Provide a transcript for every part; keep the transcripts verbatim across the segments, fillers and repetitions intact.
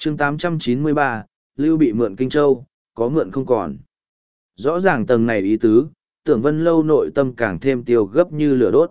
chương tám trăm chín mươi ba, Lưu bị mượn Kinh Châu, có mượn không còn. Rõ ràng tầng này ý tứ, Tưởng Vân Lâu nội tâm càng thêm tiêu gấp như lửa đốt.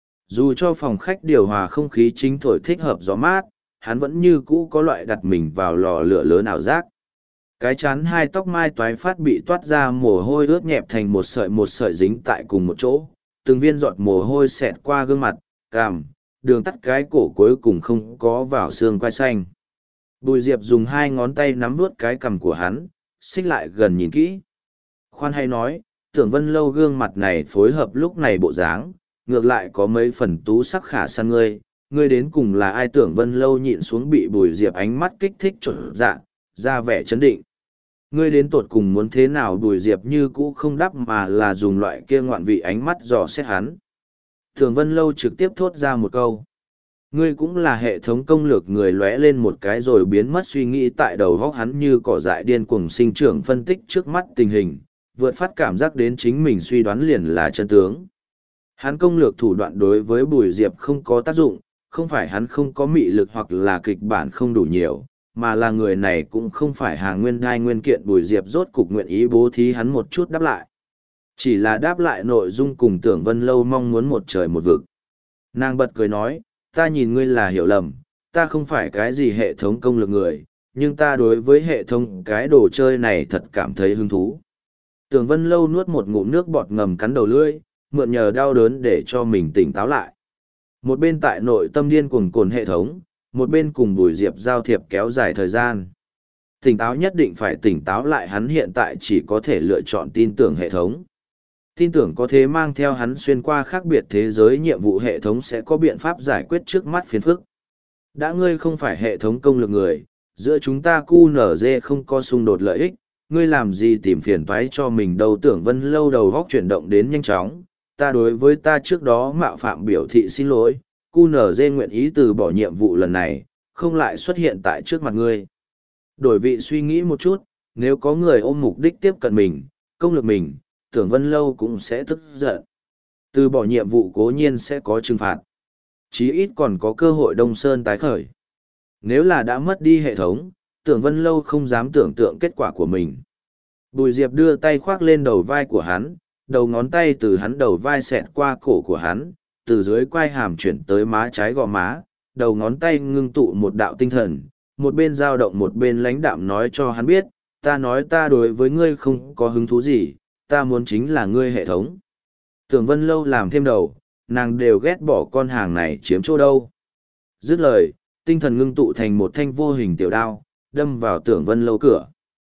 Dù cho phòng khách điều hòa không khí chính thổi thích hợp gió mát, hắn vẫn như cũ có loại đặt mình vào lò lửa lớn ảo giác. Cái chán hai tóc mai toái phát bị toát ra mồ hôi ướt nhẹp thành một sợi một sợi dính tại cùng một chỗ, từng viên giọt mồ hôi xẹt qua gương mặt, cằm, đường tắt cái cổ cuối cùng không có vào xương quai xanh. Bùi Diệp dùng hai ngón tay nắm vuốt cái cằm của hắn, xích lại gần nhìn kỹ. Khoan hay nói, Tưởng Vân Lâu gương mặt này phối hợp lúc này bộ dáng, ngược lại có mấy phần tú sắc khả săn ngươi, ngươi đến cùng là ai? Tưởng Vân Lâu nhịn xuống bị Bùi Diệp ánh mắt kích thích trộn dạ, ra vẻ chấn định. Ngươi đến tột cùng muốn thế nào? Bùi Diệp như cũ không đáp mà là dùng loại kia ngoạn vị ánh mắt dò xét hắn. Tưởng Vân Lâu trực tiếp thốt ra một câu. Ngươi cũng là hệ thống công lược. Người lóe lên một cái rồi biến mất suy nghĩ tại đầu góc hắn như cỏ dại điên cuồng sinh trưởng phân tích trước mắt tình hình, vượt phát cảm giác đến chính mình suy đoán liền là chân tướng. Hắn công lược thủ đoạn đối với Bùi Diệp không có tác dụng, không phải hắn không có mị lực hoặc là kịch bản không đủ nhiều, mà là người này cũng không phải hàng nguyên đai nguyên kiện. Bùi Diệp rốt cục nguyện ý bố thí hắn một chút đáp lại. Chỉ là đáp lại nội dung cùng Tưởng Vân Lâu mong muốn một trời một vực. Nàng bật cười nói, ta nhìn ngươi là hiểu lầm, ta không phải cái gì hệ thống công lược người, nhưng ta đối với hệ thống cái đồ chơi này thật cảm thấy hứng thú. Tưởng Vân Lâu nuốt một ngụm nước bọt ngầm cắn đầu lưỡi, mượn nhờ đau đớn để cho mình tỉnh táo lại. Một bên tại nội tâm điên cuồng cồn hệ thống, một bên cùng Bùi Diệp giao thiệp kéo dài thời gian. Tỉnh táo nhất định phải tỉnh táo lại, hắn hiện tại chỉ có thể lựa chọn tin tưởng hệ thống. Tin tưởng có thế mang theo hắn xuyên qua khác biệt thế giới, nhiệm vụ hệ thống sẽ có biện pháp giải quyết trước mắt phiền phức. Đã ngươi không phải hệ thống công lược người, giữa chúng ta cu nở dê không có xung đột lợi ích, ngươi làm gì tìm phiền toái cho mình đâu? Tưởng Vân Lâu đầu góc chuyển động đến nhanh chóng, ta đối với ta trước đó mạo phạm biểu thị xin lỗi, cu nở dê nguyện ý từ bỏ nhiệm vụ lần này, không lại xuất hiện tại trước mặt ngươi. Đổi vị suy nghĩ một chút, nếu có người ôm mục đích tiếp cận mình, công lược mình, Tưởng Vân Lâu cũng sẽ tức giận. Từ bỏ nhiệm vụ cố nhiên sẽ có trừng phạt. Chí ít còn có cơ hội Đông Sơn tái khởi. Nếu là đã mất đi hệ thống, Tưởng Vân Lâu không dám tưởng tượng kết quả của mình. Bùi Diệp đưa tay khoác lên đầu vai của hắn, đầu ngón tay từ hắn đầu vai xẹt qua cổ của hắn, từ dưới quai hàm chuyển tới má trái gò má, đầu ngón tay ngưng tụ một đạo tinh thần, một bên dao động một bên lãnh đạm nói cho hắn biết, ta nói ta đối với ngươi không có hứng thú gì, ta muốn chính là ngươi hệ thống. Tưởng Vân Lâu làm thêm đầu, nàng đều ghét bỏ con hàng này chiếm chỗ đâu. Dứt lời, tinh thần ngưng tụ thành một thanh vô hình tiểu đao, đâm vào Tưởng Vân Lâu cửa.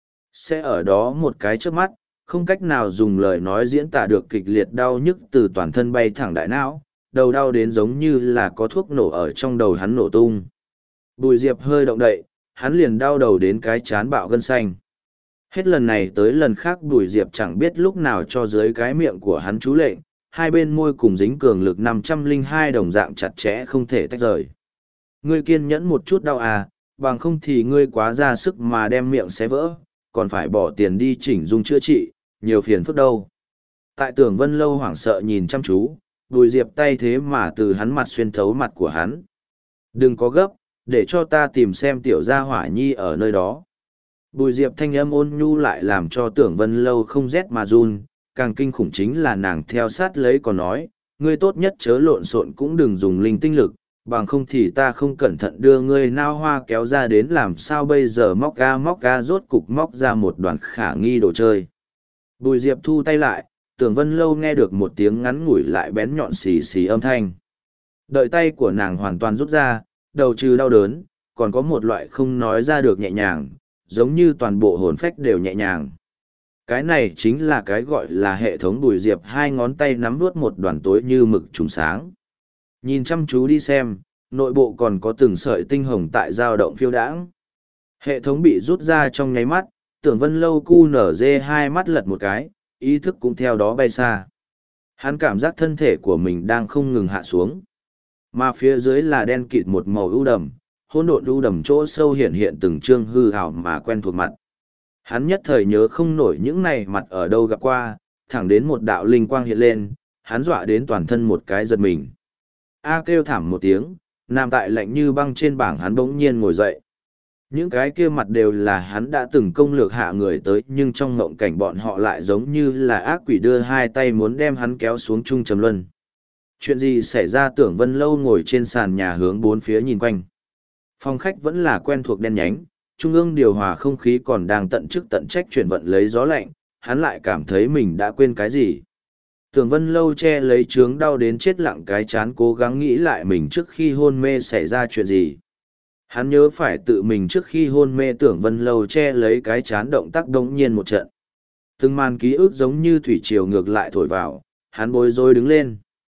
Sẽ ở đó một cái trước mắt, không cách nào dùng lời nói diễn tả được kịch liệt đau nhức từ toàn thân bay thẳng đại não, đầu đau đến giống như là có thuốc nổ ở trong đầu hắn nổ tung. Bùi Diệp hơi động đậy, hắn liền đau đầu đến cái chán bạo gân xanh. Hết lần này tới lần khác Bùi Diệp chẳng biết lúc nào cho dưới cái miệng của hắn chú lệnh, hai bên môi cùng dính cường lực năm trăm lẻ hai đồng dạng chặt chẽ không thể tách rời. Ngươi kiên nhẫn một chút đau à, bằng không thì ngươi quá ra sức mà đem miệng xé vỡ, còn phải bỏ tiền đi chỉnh dung chữa trị, nhiều phiền phức đâu. Tại Tưởng Vân Lâu hoảng sợ nhìn chăm chú, Bùi Diệp tay thế mà từ hắn mặt xuyên thấu mặt của hắn. Đừng có gấp, để cho ta tìm xem tiểu gia hỏa nhi ở nơi đó. Bùi Diệp thanh âm ôn nhu lại làm cho Tưởng Vân Lâu không rét mà run, càng kinh khủng chính là nàng theo sát lấy còn nói, ngươi tốt nhất chớ lộn xộn cũng đừng dùng linh tinh lực, bằng không thì ta không cẩn thận đưa ngươi nao hoa kéo ra đến làm sao bây giờ. Móc ga móc ga rốt cục móc ra một đoàn khả nghi đồ chơi. Bùi Diệp thu tay lại, Tưởng Vân Lâu nghe được một tiếng ngắn ngủi lại bén nhọn xì xì âm thanh. Đợi tay của nàng hoàn toàn rút ra, đầu trừ đau đớn, còn có một loại không nói ra được nhẹ nhàng, giống như toàn bộ hồn phách đều nhẹ nhàng. Cái này chính là cái gọi là hệ thống. Bùi Diệp hai ngón tay nắm vuốt một đoàn tối như mực trùng sáng. Nhìn chăm chú đi xem, nội bộ còn có từng sợi tinh hồng tại dao động phiêu đãng. Hệ thống bị rút ra trong nháy mắt, Tưởng Vân Lâu cu nở dê hai mắt lật một cái, ý thức cũng theo đó bay xa. Hắn cảm giác thân thể của mình đang không ngừng hạ xuống. Mà phía dưới là đen kịt một màu ưu đầm, hỗn độn ưu đầm chỗ sâu hiện hiện từng trương hư ảo mà quen thuộc mặt. Hắn nhất thời nhớ không nổi những này mặt ở đâu gặp qua, thẳng đến một đạo linh quang hiện lên, hắn dọa đến toàn thân một cái giật mình. A kêu thảm một tiếng, nằm tại lạnh như băng trên bảng, hắn bỗng nhiên ngồi dậy. Những cái kia mặt đều là hắn đã từng công lược hạ người tới, nhưng trong ngộng cảnh bọn họ lại giống như là ác quỷ đưa hai tay muốn đem hắn kéo xuống chung trầm luân. Chuyện gì xảy ra? Tưởng Vân Lâu ngồi trên sàn nhà hướng bốn phía nhìn quanh. Phòng khách vẫn là quen thuộc đen nhánh, trung ương điều hòa không khí còn đang tận chức tận trách chuyển vận lấy gió lạnh, hắn lại cảm thấy mình đã quên cái gì. Tưởng Vân Lâu che lấy trướng đau đến chết lặng cái chán, cố gắng nghĩ lại mình trước khi hôn mê xảy ra chuyện gì. Hắn nhớ phải tự mình trước khi hôn mê. Tưởng Vân Lâu che lấy cái chán, động tác đống nhiên một trận. Từng màn ký ức giống như thủy triều ngược lại thổi vào, hắn bối rối đứng lên.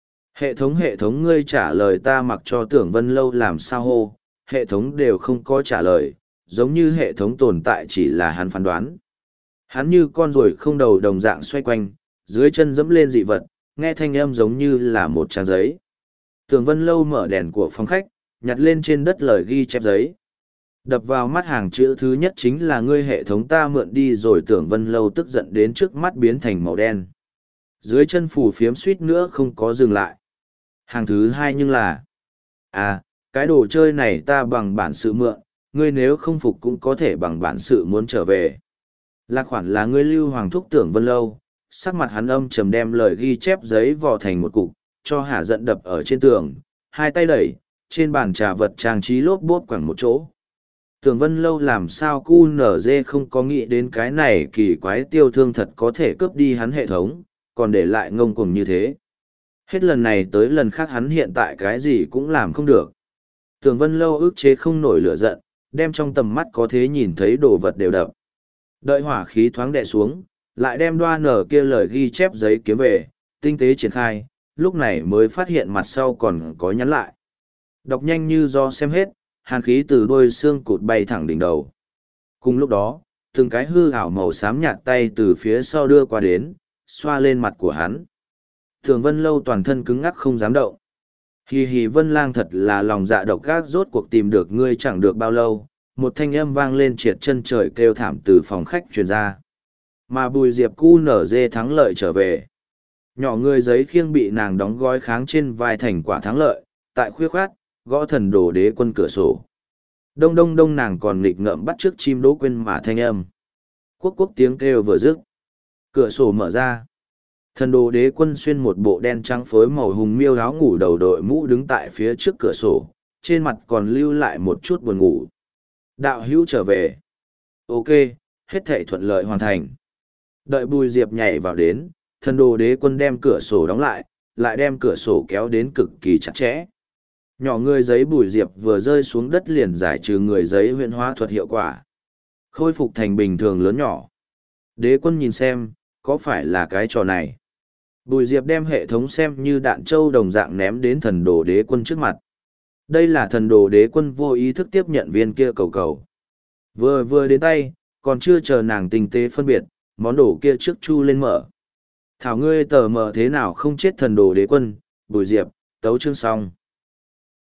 Hệ thống hệ thống ngươi trả lời ta, mặc cho Tưởng Vân Lâu làm sao hô, hệ thống đều không có trả lời, giống như hệ thống tồn tại chỉ là hắn phán đoán. Hắn như con ruồi không đầu đồng dạng xoay quanh, dưới chân dẫm lên dị vật, nghe thanh âm giống như là một trang giấy. Tưởng Vân Lâu mở đèn của phòng khách, nhặt lên trên đất lời ghi chép giấy. Đập vào mắt hàng chữ thứ nhất chính là ngươi hệ thống ta mượn đi rồi. Tưởng Vân Lâu tức giận đến trước mắt biến thành màu đen. Dưới chân phù phiếm suýt nữa không có dừng lại. Hàng thứ hai nhưng là, à, cái đồ chơi này ta bằng bản sự mượn, ngươi nếu không phục cũng có thể bằng bản sự muốn trở về. Là khoản là ngươi Lưu Hoàng thúc. Tưởng Vân Lâu, sắc mặt hắn âm trầm đem lời ghi chép giấy vò thành một cục, cho hả giận đập ở trên tường, hai tay đẩy, trên bàn trà vật trang trí lốp bốp quẳng một chỗ. Tưởng Vân Lâu làm sao cu nở dê không có nghĩ đến cái này kỳ quái tiêu thương thật có thể cướp đi hắn hệ thống, còn để lại ngông cuồng như thế. Hết lần này tới lần khác hắn hiện tại cái gì cũng làm không được. Tưởng Vân Lâu ức chế không nổi lửa giận, đem trong tầm mắt có thế nhìn thấy đồ vật đều đập. Đợi hỏa khí thoáng đè xuống, lại đem đoa nở kia lời ghi chép giấy kiếm về, tinh tế triển khai, lúc này mới phát hiện mặt sau còn có nhắn lại. Đọc nhanh như do xem hết, hàn khí từ đôi xương cụt bay thẳng đỉnh đầu. Cùng lúc đó, từng cái hư ảo màu xám nhạt tay từ phía sau đưa qua đến, xoa lên mặt của hắn. Tưởng Vân Lâu toàn thân cứng ngắc không dám động. Hì hì Vân Lang thật là lòng dạ độc ác, rốt cuộc tìm được ngươi chẳng được bao lâu, một thanh âm vang lên triệt chân trời kêu thảm từ phòng khách truyền ra. Mà Bùi Diệp cu nở dê thắng lợi trở về. Nhỏ người giấy khiêng bị nàng đóng gói kháng trên vai thành quả thắng lợi, tại khuya khoát, gõ thần đồ đế quân cửa sổ. Đông đông đông nàng còn nghịch ngợm bắt trước chim đỗ quên mà thanh âm. Quốc quốc tiếng kêu vừa dứt. Cửa sổ mở ra. Thần đồ đế quân xuyên một bộ đen trắng phối màu hùng miêu áo ngủ đầu đội mũ đứng tại phía trước cửa sổ, trên mặt còn lưu lại một chút buồn ngủ. Đạo hữu trở về. Ok, hết thảy thuận lợi hoàn thành. Đợi Bùi Diệp nhảy vào đến, thần đồ đế quân đem cửa sổ đóng lại, lại đem cửa sổ kéo đến cực kỳ chặt chẽ. Nhỏ người giấy Bùi Diệp vừa rơi xuống đất liền giải trừ người giấy huyễn hóa thuật hiệu quả. Khôi phục thành bình thường lớn nhỏ. Đế quân nhìn xem, có phải là cái trò này? Bùi Diệp đem hệ thống xem như đạn trâu đồng dạng ném đến thần đồ đế quân trước mặt. Đây là thần đồ đế quân vô ý thức tiếp nhận viên kia cầu cầu. Vừa vừa đến tay, còn chưa chờ nàng tinh tế phân biệt, món đồ kia trước chu lên mở. Thảo ngươi tờ mờ thế nào không chết? Thần đồ đế quân, Bùi Diệp, tấu chương xong.